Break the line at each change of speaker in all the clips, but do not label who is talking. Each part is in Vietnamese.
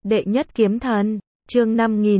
Đệ nhất kiếm thần, chương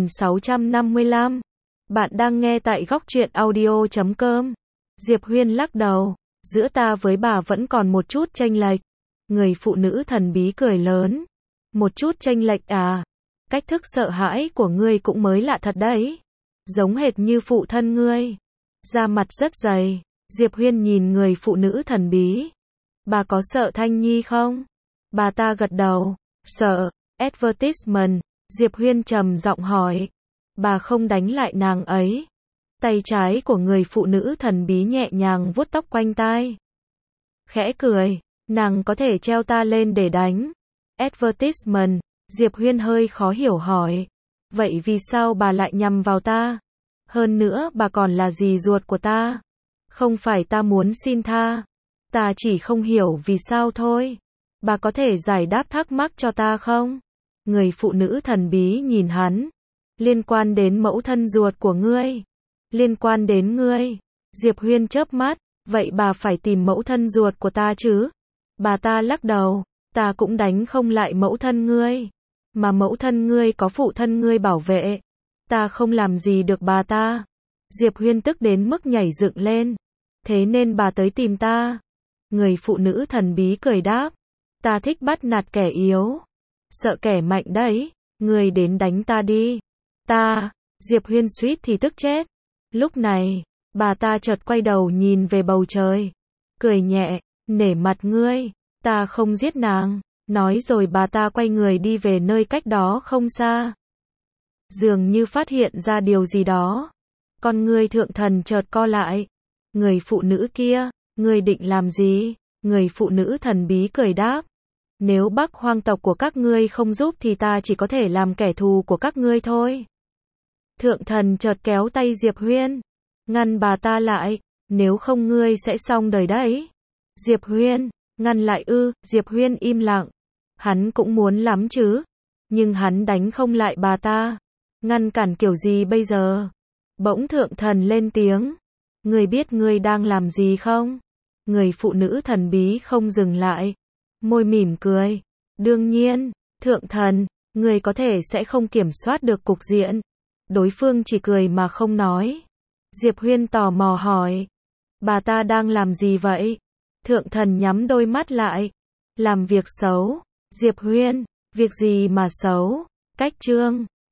5655. Bạn đang nghe tại góc truyện audio.com. Diệp Huyên lắc đầu, giữa ta với bà vẫn còn một chút chênh lệch. Người phụ nữ thần bí cười lớn. Một chút chênh lệch à? Cách thức sợ hãi của ngươi cũng mới lạ thật đấy. Giống hệt như phụ thân ngươi. Da mặt rất dày. Diệp Huyên nhìn người phụ nữ thần bí. Bà có sợ Thanh Nhi không? Bà ta gật đầu. Sợ. Advertisement. Diệp Huyên trầm giọng hỏi. Bà không đánh lại nàng ấy. Tay trái của người phụ nữ thần bí nhẹ nhàng vuốt tóc quanh tai. Khẽ cười. Nàng có thể treo ta lên để đánh. Advertisement. Diệp Huyên hơi khó hiểu hỏi. Vậy vì sao bà lại nhằm vào ta? Hơn nữa bà còn là dì ruột của ta. Không phải ta muốn xin tha. Ta chỉ không hiểu vì sao thôi. Bà có thể giải đáp thắc mắc cho ta không? Người phụ nữ thần bí nhìn hắn. Liên quan đến mẫu thân ruột của ngươi. Liên quan đến ngươi. Diệp Huyên chớp mắt. Vậy bà phải tìm mẫu thân ruột của ta chứ? Bà ta lắc đầu. Ta cũng đánh không lại mẫu thân ngươi. Mà mẫu thân ngươi có phụ thân ngươi bảo vệ. Ta không làm gì được bà ta. Diệp Huyên tức đến mức nhảy dựng lên. Thế nên bà tới tìm ta. Người phụ nữ thần bí cười đáp. Ta thích bắt nạt kẻ yếu. Sợ kẻ mạnh đấy. Ngươi đến đánh ta đi. Ta. Diệp Huyên suýt thì tức chết. Lúc này, bà ta chợt quay đầu nhìn về bầu trời. Cười nhẹ. Nể mặt ngươi. Ta không giết nàng. Nói rồi bà ta quay người đi về nơi cách đó không xa. Dường như phát hiện ra điều gì đó. Con ngươi thượng thần chợt co lại. Người phụ nữ kia, ngươi định làm gì? Người phụ nữ thần bí cười đáp. Nếu Bắc Hoang tộc của các ngươi không giúp thì ta chỉ có thể làm kẻ thù của các ngươi thôi. Thượng thần chợt kéo tay Diệp Huyên. Ngăn bà ta lại. Nếu không ngươi sẽ xong đời đấy. Diệp Huyên, ngăn lại ư? Diệp Huyên im lặng. Hắn cũng muốn lắm chứ. Nhưng hắn đánh không lại bà ta. Ngăn cản kiểu gì bây giờ? Bỗng thượng thần lên tiếng. Ngươi biết ngươi đang làm gì không? Người phụ nữ thần bí không dừng lại. Môi mỉm cười. Đương nhiên, thượng thần, ngươi có thể sẽ không kiểm soát được cục diện. Đối phương chỉ cười mà không nói. Diệp Huyên tò mò hỏi. Bà ta đang làm gì vậy? Thượng thần nhắm đôi mắt lại. Làm việc xấu. Diệp Huyên, việc gì mà xấu? Cách chương